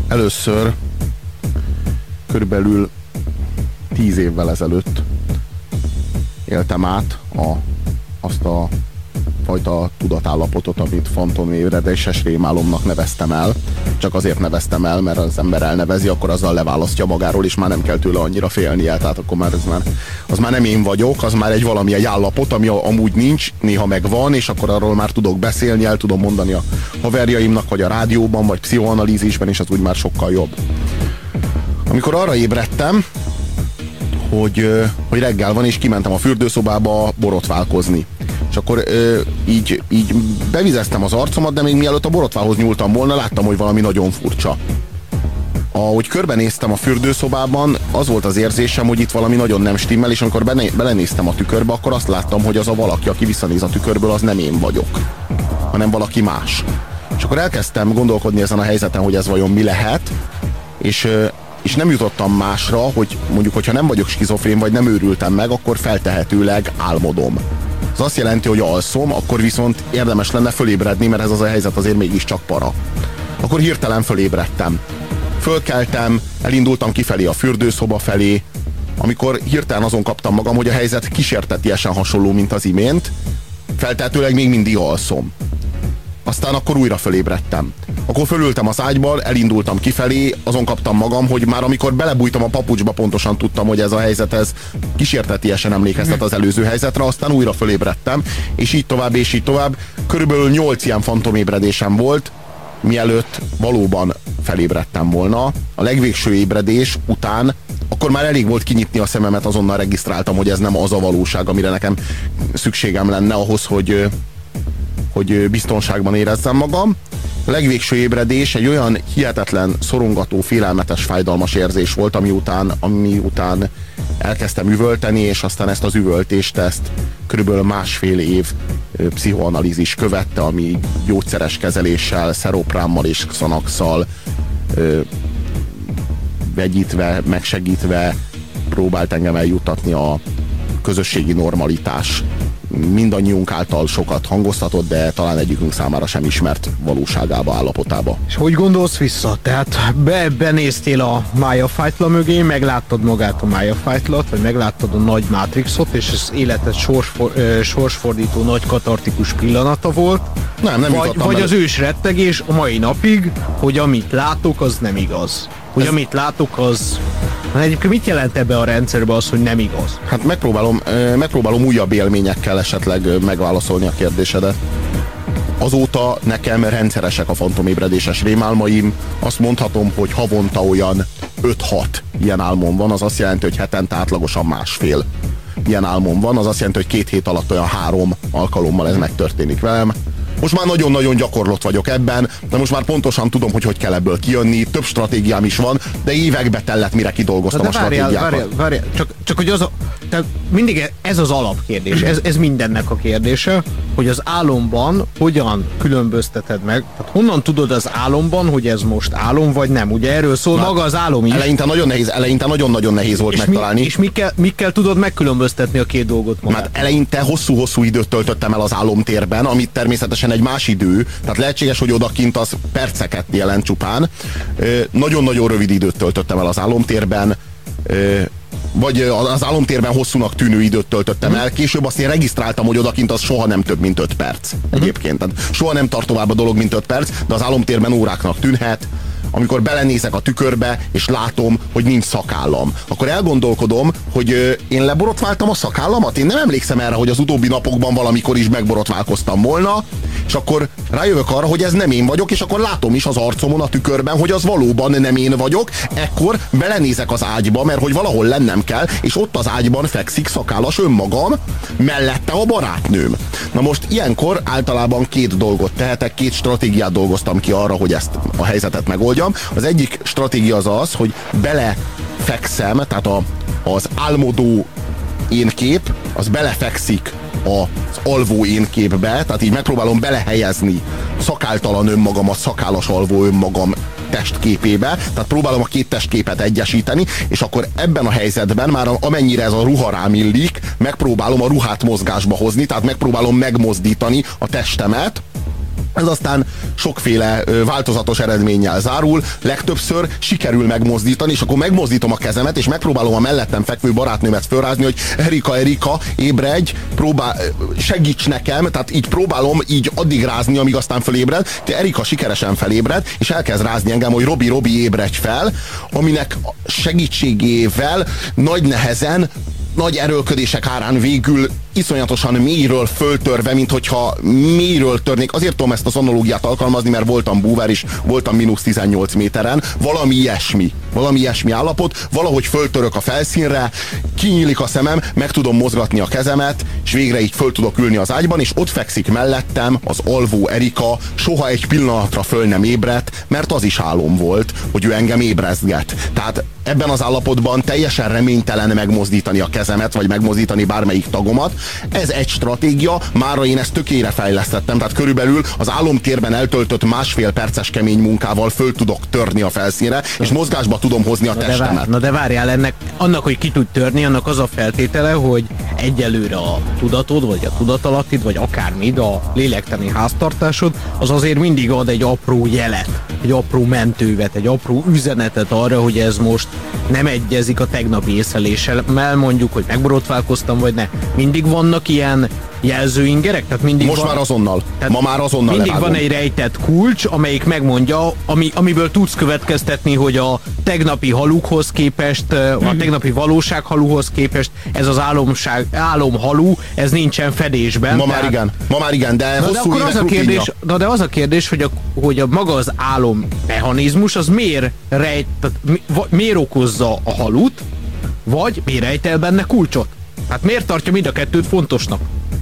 Először körülbelül 10 évvel ezelőtt éltem át azt a fajta tudatállapotot, amit fantomébredéses rémálomnak neveztem el. Csak azért neveztem el, mert az ember elnevezi, akkor azzal leválasztja magáról, és már nem kell tőle annyira félnie. Tehát akkor már az már nem én vagyok, az már egy állapot, ami amúgy nincs, néha megvan, és akkor arról már tudok beszélni, el tudom mondani a haverjaimnak, vagy a rádióban, vagy pszichoanalízisben, és az úgy már sokkal jobb. Amikor arra ébredtem, hogy reggel van, és kimentem a fürdőszobába borotválkozni. És akkor így bevizeztem az arcomat, de még mielőtt a borotvához nyúltam volna, láttam, hogy valami nagyon furcsa. Ahogy körbenéztem a fürdőszobában, az volt az érzésem, hogy itt valami nagyon nem stimmel, és amikor belenéztem a tükörbe, akkor azt láttam, hogy az a valaki, aki visszanéz a tükörből, az nem én vagyok, hanem valaki más. És akkor elkezdtem gondolkodni ezen a helyzeten, hogy ez vajon mi lehet, és nem jutottam másra, hogy mondjuk, hogyha nem vagyok skizofrén, vagy nem őrültem meg, akkor feltehetőleg álmodom. Ez azt jelenti, hogy alszom, akkor viszont érdemes lenne fölébredni, mert ez az a helyzet azért mégiscsak para. Akkor hirtelen fölébredtem. Fölkeltem, elindultam kifelé a fürdőszoba felé, amikor hirtelen azon kaptam magam, hogy a helyzet kísértetiesen hasonló, mint az imént, feltehetőleg még mindig alszom. Aztán akkor újra fölébredtem. Akkor fölültem az ágyban, elindultam kifelé, azon kaptam magam, hogy már amikor belebújtam a papucsba, pontosan tudtam, hogy ez a helyzet, ez kísértetiesen emlékeztet az előző helyzetre, aztán újra fölébredtem, és így tovább, és így tovább. Körülbelül 8 ilyen fantomébredésem volt, mielőtt valóban felébredtem volna. A legvégső ébredés után akkor már elég volt kinyitni a szememet, azonnal regisztráltam, hogy ez nem az a valóság, amire nekem szükségem lenne ahhoz, hogy biztonságban érezzem magam. A legvégső ébredés egy olyan hihetetlen, szorongató, félelmetes, fájdalmas érzés volt, ami után elkezdtem üvölteni, és aztán ezt az üvöltést, körülbelül 1,5 év pszichoanalízis követte, ami gyógyszeres kezeléssel, szeroprámmal és xanaxal vegyítve, megsegítve próbált engem eljuttatni a közösségi normalitás mindannyiunk által sokat hangoztatott, de talán egyikünk számára sem ismert valóságába, állapotába. És hogy gondolsz vissza? Tehát benéztél a Maya Feitla mögé, megláttad magát a Maya Feitlat, vagy megláttad a nagy Matrixot, és az életed sorsfordító nagy katartikus pillanata volt? Nem vagy az ős rettegés a mai napig, hogy amit látok, az nem igaz. Hogy amit látok, az... Egyébként mit jelent ebbe a rendszerbe az, hogy nem igaz? Hát megpróbálom újabb élményekkel esetleg megválaszolni a kérdésedet. Azóta nekem rendszeresek a fantomébredéses rémálmaim. Azt mondhatom, hogy havonta olyan 5-6 ilyen álmom van. Az azt jelenti, hogy hetente átlagosan 1,5 ilyen álmom van. Az azt jelenti, hogy 2 hét alatt olyan 3 alkalommal ez megtörténik velem. Most már nagyon-nagyon gyakorlott vagyok ebben, de most már pontosan tudom, hogy kell ebből kijönni. Több stratégiám is van, de évekbe tellett, mire kidolgoztam a stratégiákat. Várjál, csak hogy tehát mindig ez az alapkérdés, ez mindennek a kérdése, hogy az álomban hogyan különbözteted meg, tehát honnan tudod az álomban, hogy ez most álom vagy nem, ugye erről szól maga az álom is. Eleinte nagyon-nagyon nehéz volt megtalálni. És mikkel tudod megkülönböztetni a két dolgot magát? Mert eleinte hosszú-hosszú időt töltöttem el az álomtérben, amit természetesen egy más idő, tehát lehetséges, hogy odakint az perceket jelent csupán. Nagyon-nagyon rövid időt töltöttem el az álomtérben, vagy az álomtérben hosszúnak tűnő időt töltöttem el. Később azt én regisztráltam, hogy odakint az soha nem több, mint 5 perc egyébként. Tehát soha nem tart tovább a dolog, mint 5 perc, de az álomtérben óráknak tűnhet. Amikor belenézek a tükörbe, és látom, hogy nincs szakállam, akkor elgondolkodom, hogy én leborotváltam a szakállamat? Én nem emlékszem erre, hogy az utóbbi napokban valamikor is megborotválkoztam volna, és akkor rájövök arra, hogy ez nem én vagyok, és akkor látom is az arcomon a tükörben, hogy az valóban nem én vagyok. Ekkor belenézek az ágyba, mert hogy valahol lennem kell, és ott az ágyban fekszik szakállas önmagam, mellette a barátnőm. Na most ilyenkor általában 2 dolgot tehetek, 2 stratégiát dolgoztam ki arra, hogy ezt a helyzetet megoldjam. Az egyik stratégia az, hogy belefekszem, tehát az álmodó énkép, az belefekszik az alvó énképbe, tehát így megpróbálom belehelyezni szakáltalan önmagamat, szakállas alvó önmagam testképébe, tehát próbálom a 2 testképet egyesíteni, és akkor ebben a helyzetben már amennyire ez a ruha rám illik, megpróbálom a ruhát mozgásba hozni, tehát megpróbálom megmozdítani a testemet, Ez aztán sokféle változatos eredménnyel zárul, legtöbbször sikerül megmozdítani, és akkor megmozdítom a kezemet, és megpróbálom a mellettem fekvő barátnőmet fölrázni, hogy Erika, ébredj, segíts nekem, tehát így próbálom így addig rázni, amíg aztán fölébred. Erika sikeresen felébred, és elkezd rázni engem, hogy Robi, ébredj fel, aminek segítségével nagy nehezen, nagy erőlködések árán végül iszonyatosan mélyről föltörve, mint hogyha mélyről törnék. Azért tudom ezt az analógiát alkalmazni, mert voltam búvár is, voltam mínusz 18 méteren, valami ilyesmi állapot, valahogy föltörök a felszínre, kinyílik a szemem, meg tudom mozgatni a kezemet, és végre így föl tudok ülni az ágyban, és ott fekszik mellettem az alvó Erika, soha egy pillanatra föl nem ébredt, mert az is álom volt, hogy ő engem ébrezget. Tehát ebben az állapotban teljesen reménytelen megmozdítani a kezemet, vagy megmozdítani bármelyik tagomat. Ez egy stratégia, mára én ezt tökére fejlesztettem, tehát körülbelül az álomtérben eltöltött másfél perces kemény munkával föl tudok törni a felszínre, és mozgásba tudom hozni a testemet. De várjál, annak, hogy ki tud törni, annak az a feltétele, hogy egyelőre a tudatod, vagy a tudatalattid, vagy akármid, a lélektani háztartásod, az azért mindig ad egy apró jelet, egy apró mentővet, egy apró üzenetet arra, hogy ez most nem egyezik a tegnapi észleléssel, mondjuk, hogy megborotválkoztam, vagy ne. Mindig vannak ilyen jelzőingerek? Tehát mindig most már azonnal. Ma már azonnal mindig levágom. van egy rejtett kulcs, amelyik megmondja, amiből tudsz következtetni, hogy a tegnapi halukhoz képest, a tegnapi valóság haluhoz képest ez az álomhalu, ez nincsen fedésben. Ma már igen, de hosszú évek rutinja. De az a kérdés, hogy a maga az álom mechanizmus, az miért okozza a halut, vagy miért rejtel benne kulcsot? Hát miért tartja mind a kettőt fontosnak?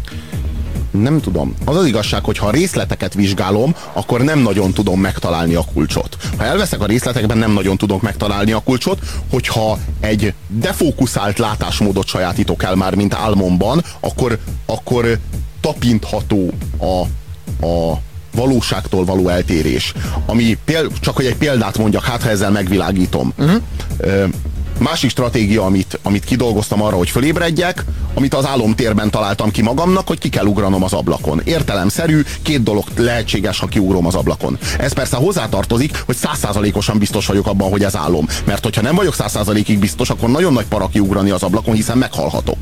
Nem tudom. Az az igazság, hogy ha a részleteket vizsgálom, akkor nem nagyon tudom megtalálni a kulcsot. Ha elveszek a részletekben, nem nagyon tudok megtalálni a kulcsot, hogyha egy defókuszált látásmódot sajátítok el már, mint álmomban, akkor tapintható a valóságtól való eltérés. Csak hogy egy példát mondjak, hát ha ezzel megvilágítom. Másik stratégia, amit kidolgoztam arra, hogy fölébredjek, amit az álomtérben találtam ki magamnak, hogy ki kell ugranom az ablakon. Értelemszerű, két dolog lehetséges, ha kiugrom az ablakon. Ez persze hozzátartozik, hogy 100%-osan biztos vagyok abban, hogy ez álom. Mert hogyha nem vagyok 100%-ig biztos, akkor nagyon nagy para kiugrani az ablakon, hiszen meghalhatok.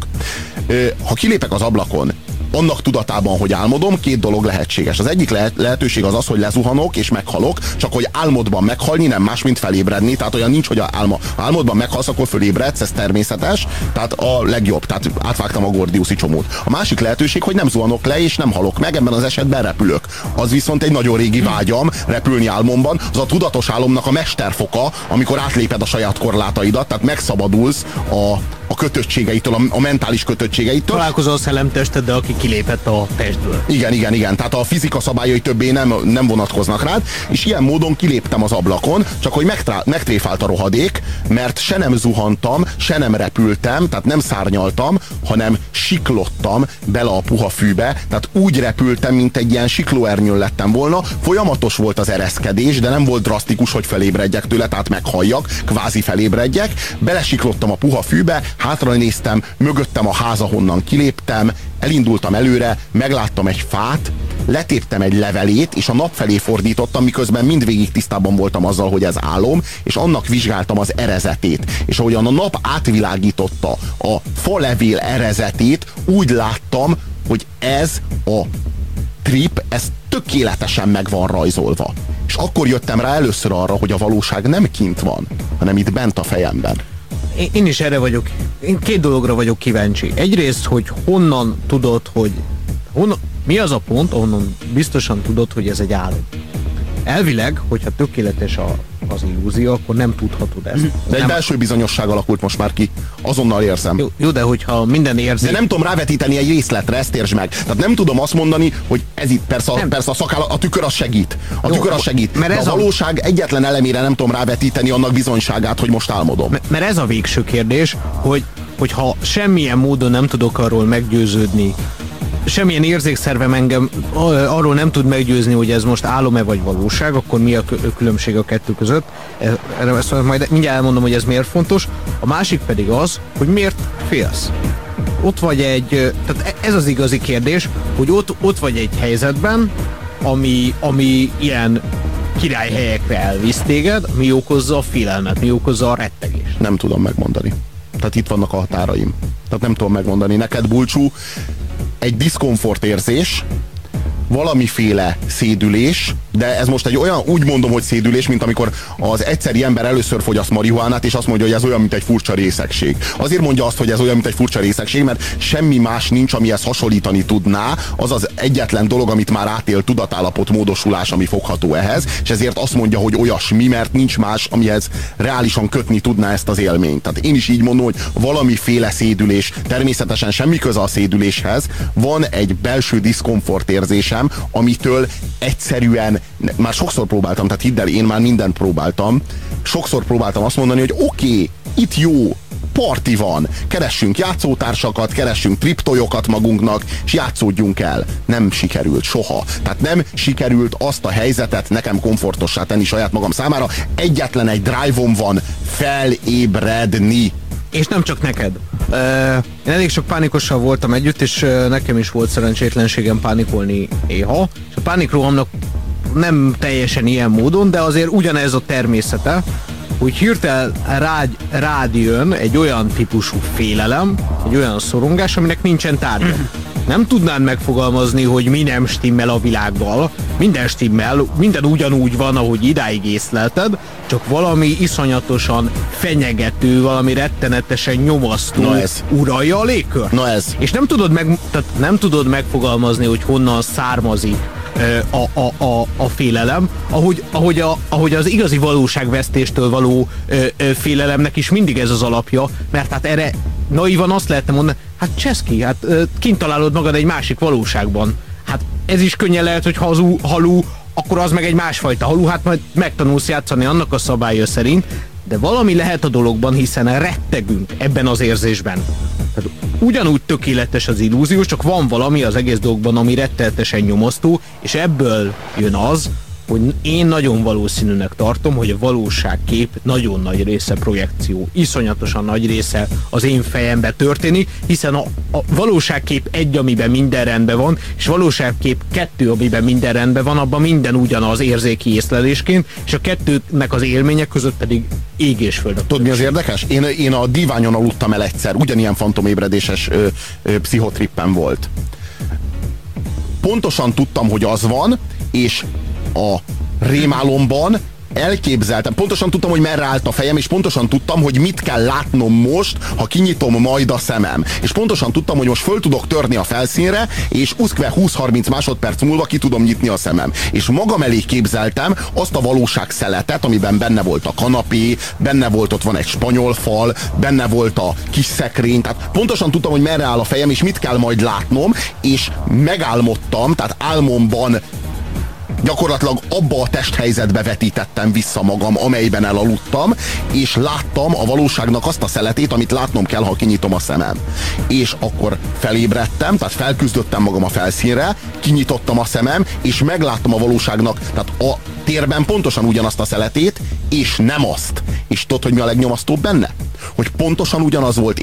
Ha kilépek az ablakon, annak tudatában, hogy álmodom, két dolog lehetséges. Az egyik lehetőség az, hogy lezuhanok és meghalok, csak hogy álmodban meghalni nem más, mint felébredni. Tehát olyan nincs, hogy álmodban meghalsz, akkor fölébredsz, ez természetes. Tehát a legjobb. Tehát átvágtam a Gordiuszi csomót. A másik lehetőség, hogy nem zuhanok le és nem halok meg, ebben az esetben repülök. Az viszont egy nagyon régi vágyam, repülni álmomban. Az a tudatos álomnak a mesterfoka, amikor átléped a saját korlátaidat, tehát megszabadulsz a kötöttségeitől, a mentális kötöttségeitől. Találkozol a szellemtesteddel, aki kilépett a testből. Igen. Tehát a fizika szabályai többé nem vonatkoznak rád, és ilyen módon kiléptem az ablakon, csak hogy megtréfált a rohadék, mert se nem zuhantam, se nem repültem, tehát nem szárnyaltam, hanem siklottam bele a puha fűbe, tehát úgy repültem, mint egy ilyen siklóernyőn lettem volna. Folyamatos volt az ereszkedés, de nem volt drasztikus, hogy felébredjek tőle, tehát meghalljak, kvázi felébredjek. Belesiklottam a puha fűbe, hátra néztem, mögöttem a ház, ahonnan kiléptem, elindultam előre, megláttam egy fát, letéptem egy levelét, és a nap felé fordítottam, miközben mindvégig tisztában voltam azzal, hogy ez álom, és annak vizsgáltam az erezetét. És ahogyan a nap átvilágította a falevél erezetét, úgy láttam, hogy ez a trip, ez tökéletesen meg van rajzolva. És akkor jöttem rá először arra, hogy a valóság nem kint van, hanem itt bent a fejemben. Én is erre vagyok. Én két dologra vagyok kíváncsi. Egyrészt, hogy honnan tudod, hogy mi az a pont, ahonnan biztosan tudod, hogy ez egy álom. Elvileg, hogyha tökéletes az illúzió, akkor nem tudhatod ezt. De egy belső bizonyosság alakult most már ki. Azonnal érzem. Jó, de hogyha minden érzi... De nem tudom rávetíteni egy részletre, ezt értsd meg. Tehát nem tudom azt mondani, hogy ez itt, persze a szakállat, a tükör az segít. Tükör az segít. Mert ez a valóság egyetlen elemére nem tudom rávetíteni annak bizonyságát, hogy most álmodom. Mert ez a végső kérdés, hogyha semmilyen módon nem tudok arról meggyőződni, semmilyen érzékszervem engem arról nem tud meggyőzni, hogy ez most álom-e vagy valóság, akkor mi a különbség a kettő között. Ezt majd mindjárt elmondom, hogy ez miért fontos. A másik pedig az, hogy miért félsz. Ott vagy tehát ez az igazi kérdés, hogy ott vagy egy helyzetben, ami ilyen királyhelyekre elvisz téged, mi okozza a félelmet, mi okozza a rettegést? Nem tudom megmondani. Tehát itt vannak a határaim. Tehát nem tudom megmondani. Neked, Bulcsú, egy diszkomfort érzés, valamiféle szédülés, de ez most egy olyan, úgy mondom, hogy szédülés, mint amikor az egyszeri ember először fogyaszt marihuánát, és azt mondja, hogy ez olyan, mint egy furcsa részegség. Azért mondja azt, hogy ez olyan, mint egy furcsa részegség, mert semmi más nincs, amihez hasonlítani tudná, az az egyetlen dolog, amit már átél, tudatállapot módosulás, ami fogható ehhez, és ezért azt mondja, hogy olyasmi, mert nincs más, amihez reálisan kötni tudná ezt az élményt. Tehát én is így mondom, hogy valamiféle szédülés, természetesen semmi köze a szédüléshez, van egy belső diszkomfort érzésem, amitől egyszerűen, már sokszor próbáltam, tehát hidd el, én már mindent próbáltam, sokszor próbáltam azt mondani, hogy oké, itt jó, parti van, keressünk játszótársakat, keressünk triptojokat magunknak, és játszódjunk el. Nem sikerült soha. Tehát nem sikerült azt a helyzetet nekem komfortossá tenni saját magam számára. Egyetlen egy drive-om van, felébredni. És nem csak neked. Én elég sok pánikossal voltam együtt, és nekem is volt szerencsétlenségem pánikolni néha. És a pánikrohamnak nem teljesen ilyen módon, de azért ugyanez a természete, hogy hirtelen rád jön egy olyan típusú félelem, egy olyan szorongás, aminek nincsen tárgya. Nem tudnád megfogalmazni, hogy mi nem stimmel a világgal. Minden stimmel, minden ugyanúgy van, ahogy idáig észlelted, csak valami iszonyatosan fenyegető, valami rettenetesen nyomasztó uralja a légkört. Na ez. És nem tudod megfogalmazni, hogy honnan származik a félelem, ahogy az igazi valóságvesztéstől való félelemnek is mindig ez az alapja, mert hát erre naivan azt lehetne mondani, hát Cseszki, hát kint találod magad egy másik valóságban. Hát ez is könnyen lehet, hogy halú, akkor az meg egy másfajta halú, hát majd megtanulsz játszani annak a szabálya szerint, de valami lehet a dologban, hiszen rettegünk ebben az érzésben. Tehát ugyanúgy tökéletes az illúziós, csak van valami az egész dologban, ami rettenetesen nyomasztó, és ebből jön az, hogy én nagyon valószínűnek tartom, hogy a valóságkép nagyon nagy része projekció, iszonyatosan nagy része az én fejembe történik, hiszen a valóságkép 1, amiben minden rendben van, és valóságkép 2, amiben minden rendben van, abban minden ugyanaz érzéki észlelésként, és a kettőnek az élmények között pedig ég és föld. Tudod, mi az érdekes? Én a díványon aludtam el egyszer, ugyanilyen fantomébredéses pszichotrippen volt. Pontosan tudtam, hogy az van, és a rémálomban elképzeltem, pontosan tudtam, hogy merre állt a fejem, és pontosan tudtam, hogy mit kell látnom most, ha kinyitom majd a szemem. És pontosan tudtam, hogy most föl tudok törni a felszínre, és uszkve 20-30 másodperc múlva ki tudom nyitni a szemem. És magam elé képzeltem azt a valóságszeletet, amiben benne volt a kanapé, benne volt, ott van egy spanyol fal, benne volt a kis szekrény, tehát pontosan tudtam, hogy merre áll a fejem, és mit kell majd látnom, és megálmodtam, tehát álmomban gyakorlatilag abba a testhelyzetbe vetítettem vissza magam, amelyben elaludtam, és láttam a valóságnak azt a szeletét, amit látnom kell, ha kinyitom a szemem. És akkor felébredtem, tehát felküzdöttem magam a felszínre, kinyitottam a szemem, és megláttam a valóságnak, tehát a térben pontosan ugyanazt a szeletét, és nem azt. És tudod, hogy mi a legnyomasztóbb benne? Hogy pontosan ugyanaz volt,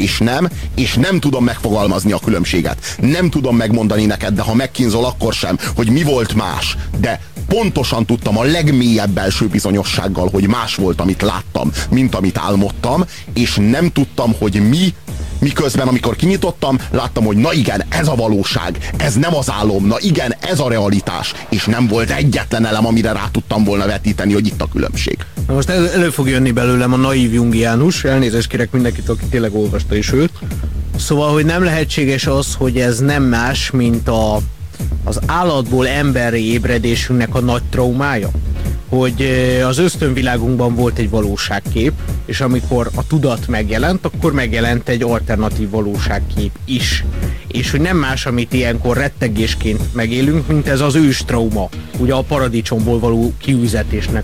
és nem tudom megfogalmazni a különbséget. Nem tudom megmondani neked, de ha megkínzol, akkor sem, hogy mi volt más. De pontosan tudtam a legmélyebb belső bizonyossággal, hogy más volt, amit láttam, mint amit álmodtam, és nem tudtam, hogy miközben, amikor kinyitottam, láttam, hogy na igen, ez a valóság, ez nem az álom, na igen, ez a realitás, és nem volt egyetlen elem, amire rá tudtam volna vetíteni, hogy itt a különbség. Na most elő fog jönni belőlem a naív jungiánus, elnézést kérek mindenkit, aki tényleg olvasta is őt. Szóval, hogy nem lehetséges az, hogy ez nem más, mint az állatból emberi ébredésünknek a nagy traumája. Hogy az ösztönvilágunkban volt egy valóságkép, és amikor a tudat megjelent, akkor megjelent egy alternatív valóságkép is. És hogy nem más, amit ilyenkor rettegésként megélünk, mint ez az ős trauma. Ugye a paradicsomból való kiüzetésnek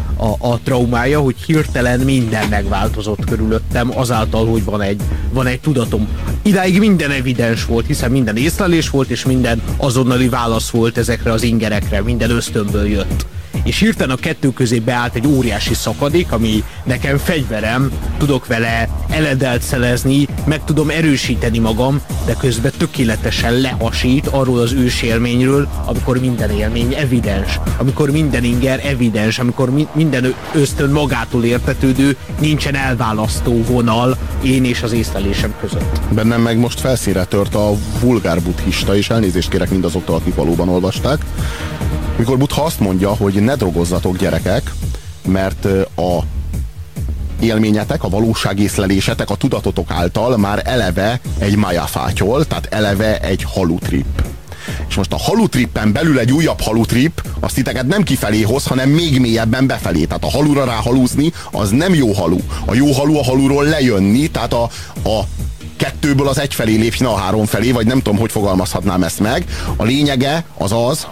a traumája, hogy hirtelen minden megváltozott körülöttem azáltal, hogy van egy tudatom. Idáig minden evidens volt, hiszen minden észlelés volt, és minden azonnali válasz volt ezekre az ingerekre, minden ösztönből jött. és hirtelen a kettő közé beállt egy óriási szakadék, ami nekem fegyverem, tudok vele eledelt szelezni, meg tudom erősíteni magam, de közben tökéletesen lehasít arról az ősélményről, amikor minden élmény evidens, amikor minden inger evidens, amikor minden ösztön magától értetődő, nincsen elválasztó vonal én és az észlelésem között. Bennem meg most felszínre tört a vulgár buddhista, és elnézést kérek mindazoktól, akik valóban olvasták, mikor Buddha azt mondja, hogy ne drogozzatok, gyerekek, mert a élményetek, a valóságészlelésetek a tudatotok által már eleve egy májafátyol, tehát eleve egy halutrip. És most a halutrippen belül egy újabb halutrip, azt titeket nem kifelé hoz, hanem még mélyebben befelé. Tehát a halura ráhalúzni, az nem jó halu. A jó halu a haluról lejönni, tehát a kettőből az egy felé lépjen a három felé, vagy nem tudom, hogy fogalmazhatnám ezt meg. A lényege az az,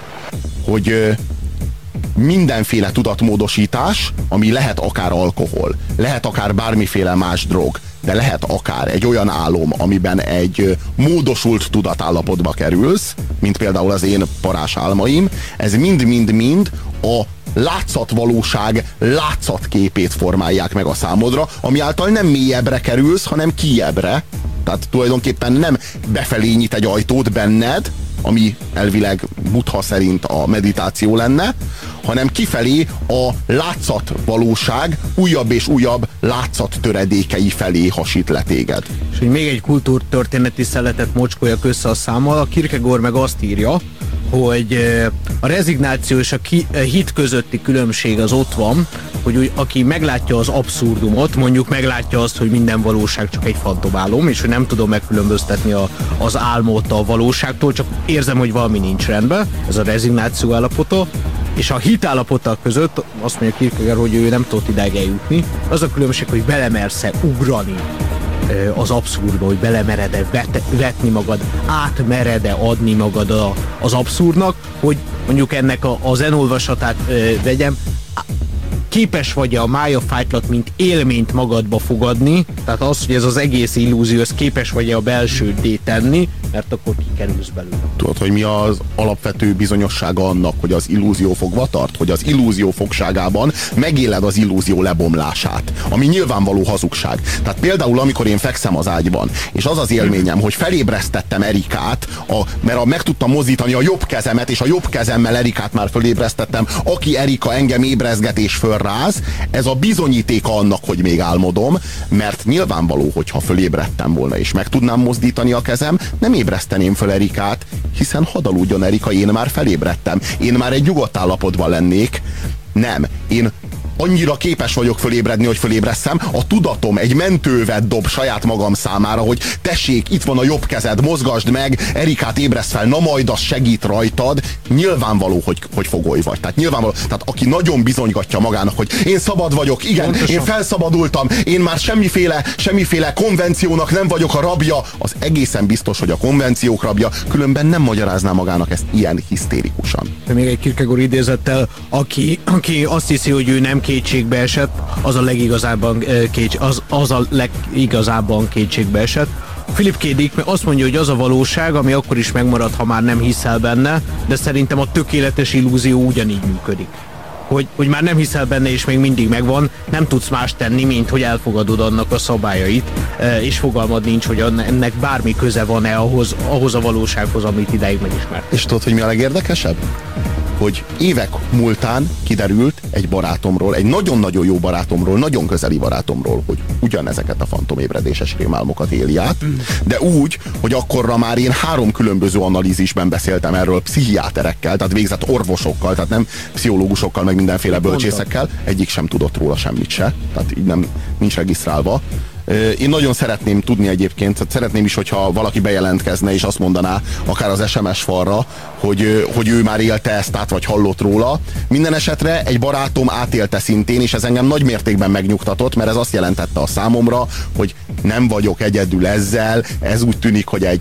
hogy mindenféle tudatmódosítás, ami lehet akár alkohol, lehet akár bármiféle más drog, de lehet akár egy olyan álom, amiben egy módosult tudatállapotba kerülsz, mint például az én parás álmaim, ez mind-mind-mind a látszatvalóság látszatképét formálják meg a számodra, ami által nem mélyebbre kerülsz, hanem kijebbre. Tehát tulajdonképpen nem befelé nyit egy ajtót benned, ami elvileg Buddha szerint a meditáció lenne, hanem kifelé a látszatvalóság újabb és újabb látszattöredékei felé hasít le téged. És hogy még egy kultúrtörténeti szeletet mocskoljak össze a számmal, a Kierkegaard meg azt írja, hogy a rezignáció és a hit közötti különbség az ott van, hogy aki meglátja az abszurdumot, mondjuk meglátja azt, hogy minden valóság csak egy fantomálom, és hogy nem tudom megkülönböztetni az álmot a valóságtól, csak érzem, hogy valami nincs rendben, ez a rezignáció állapota, és a hit állapota között azt mondja Kierkegaard, hogy ő nem tudott idáig eljutni. Az a különbség, hogy belemersz-e ugrani az abszurdba, hogy belemered-e vetni magad, átmered-e adni magad az abszurdnak, hogy mondjuk ennek a zen olvasatát vegyem, képes vagy a májafájtlat, mint élményt magadba fogadni, tehát az, hogy ez az egész illúzió, ez képes vagy a belsőddé tenni, mert akkor kikerülsz belőle. Tudod, hogy mi az alapvető bizonyossága annak, hogy az illúzió fogva tart? Hogy az illúzió fogságában megéled az illúzió lebomlását, ami nyilvánvaló hazugság. Tehát például, amikor én fekszem az ágyban, és az az élményem, hogy felébresztettem Erikát, mert meg tudtam mozdítani a jobb kezemet, és a jobb kezemmel Erikát már fölébresztettem, aki Erika engem ébrezget és fölráz, ez a bizonyítéka annak, hogy még álmodom, mert nyilvánvaló, hogyha fölébredtem volna, és meg tudnám mozdítani a kezem, nem ébreszteném föl Erikát, hiszen hadd aludjon Erika, én már felébredtem. Én már egy nyugodt állapotban lennék. Nem, én annyira képes vagyok fölébredni, hogy fölébreszem, a tudatom egy mentővet dob saját magam számára, hogy tessék, itt van a jobb kezed, mozgasd meg, Erikát ébresz fel, na majd az segít rajtad. Nyilvánvaló, hogy fogoly vagy. Tehát nyilvánvaló, tehát aki nagyon bizonygatja magának, hogy én szabad vagyok, igen, pontosan. Én felszabadultam, én már semmiféle konvenciónak nem vagyok a rabja, az egészen biztos, hogy a konvenciók rabja, különben nem magyarázná magának ezt ilyen hisztérikusan. Még egy Kierkegaard idézettel, aki azt hiszi, hogy ő nem kétségbe esett, az a legigazábban kétségbe esett. Philip K. Dick azt mondja, hogy az a valóság, ami akkor is megmarad, ha már nem hiszel benne, de szerintem a tökéletes illúzió ugyanígy működik. Hogy már nem hiszel benne, és még mindig megvan, nem tudsz más tenni, mint hogy elfogadod annak a szabályait, és fogalmad nincs, hogy ennek bármi köze van-e ahhoz a valósághoz, amit idáig megismert. És tudod, hogy mi a legérdekesebb? Hogy évek múltán kiderült egy barátomról, egy nagyon-nagyon jó barátomról, nagyon közeli barátomról, hogy ugyanezeket a fantomébredéses rémálmokat éli át, de úgy, hogy akkorra már én 3 különböző analízisben beszéltem erről pszichiáterekkel, tehát végzett orvosokkal, tehát nem pszichológusokkal, meg mindenféle bölcsészekkel, egyik sem tudott róla semmit se, tehát így nincs regisztrálva. Én nagyon szeretném tudni egyébként, szeretném is, hogyha valaki bejelentkezne és azt mondaná, akár az SMS falra, hogy ő már élte ezt át, vagy hallott róla. Minden esetre egy barátom átélte szintén, és ez engem nagy mértékben megnyugtatott, mert ez azt jelentette a számomra, hogy nem vagyok egyedül ezzel, ez úgy tűnik, hogy egy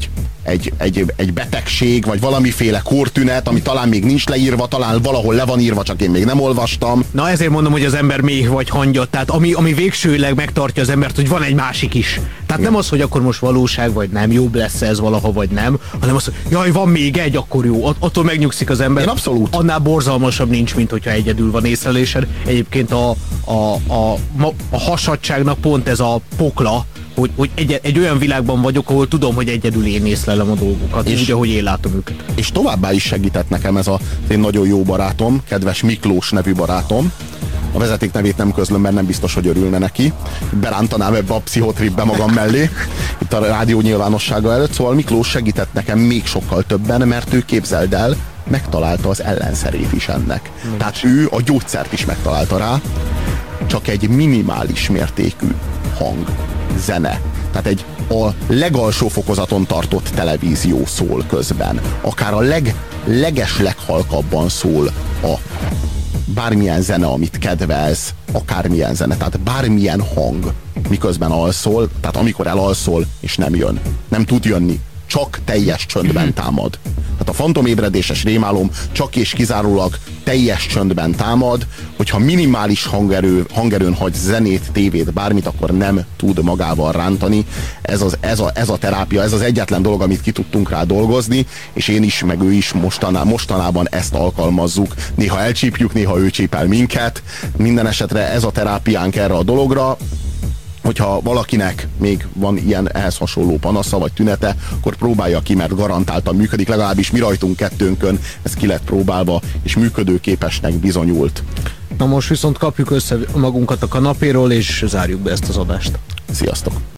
egy betegség, vagy valamiféle kórtünet, ami talán még nincs leírva, talán valahol le van írva, csak én még nem olvastam. Na ezért mondom, hogy az ember méh vagy hangyat, tehát ami végsőleg megtartja az embert, hogy van egy másik is. Tehát nem az, hogy akkor most valóság vagy nem, jobb lesz ez valaha vagy nem, hanem az, hogy jaj, van még egy, akkor jó, attól megnyugszik az ember. Én abszolút. Annál borzalmasabb nincs, mint hogyha egyedül van észlelésed. Egyébként a hasadságnak pont ez a pokla, hogy egy olyan világban vagyok, ahol tudom, hogy egyedül én észlelem a dolgokat, úgy, ahogy én látom őket. És továbbá is segített nekem ez az én nagyon jó barátom, kedves Miklós nevű barátom. A vezeték nevét nem közlöm, mert nem biztos, hogy örülne neki. Berántanám ebbe a pszichotripbe magam mellé, itt a rádió nyilvánossága előtt. Szóval Miklós segített nekem még sokkal többen, mert ő, képzeld el, megtalálta az ellenszerét is ennek. Tehát ő a gyógyszert is megtalálta rá, csak egy minimális mértékű hang, zene. Tehát a legalsó fokozaton tartott televízió szól közben. Akár a leghalkabban szól a bármilyen zene, amit kedvelsz, akármilyen zene, tehát bármilyen hang, miközben alszol, tehát amikor elalszol, és nem jön. Nem tud jönni. Csak teljes csöndben támad. Tehát a fantomébredéses rémálom csak és kizárólag teljes csöndben támad, hogyha minimális hangerőn hagy zenét, tévét, bármit, akkor nem tud magával rántani. Ez a terápia, ez az egyetlen dolog, amit ki tudtunk rá dolgozni, és én is, meg ő is mostanában ezt alkalmazzuk. Néha elcsípjük, néha ő csípel minket. Minden esetre ez a terápiánk erre a dologra. Hogyha valakinek még van ilyen ehhez hasonló panasza vagy tünete, akkor próbálja ki, mert garantáltan működik, legalábbis mi rajtunk kettőnkön ez ki lett próbálva, és működőképesnek bizonyult. Na most viszont kapjuk össze magunkat a kanapéról, és zárjuk be ezt az adást. Sziasztok!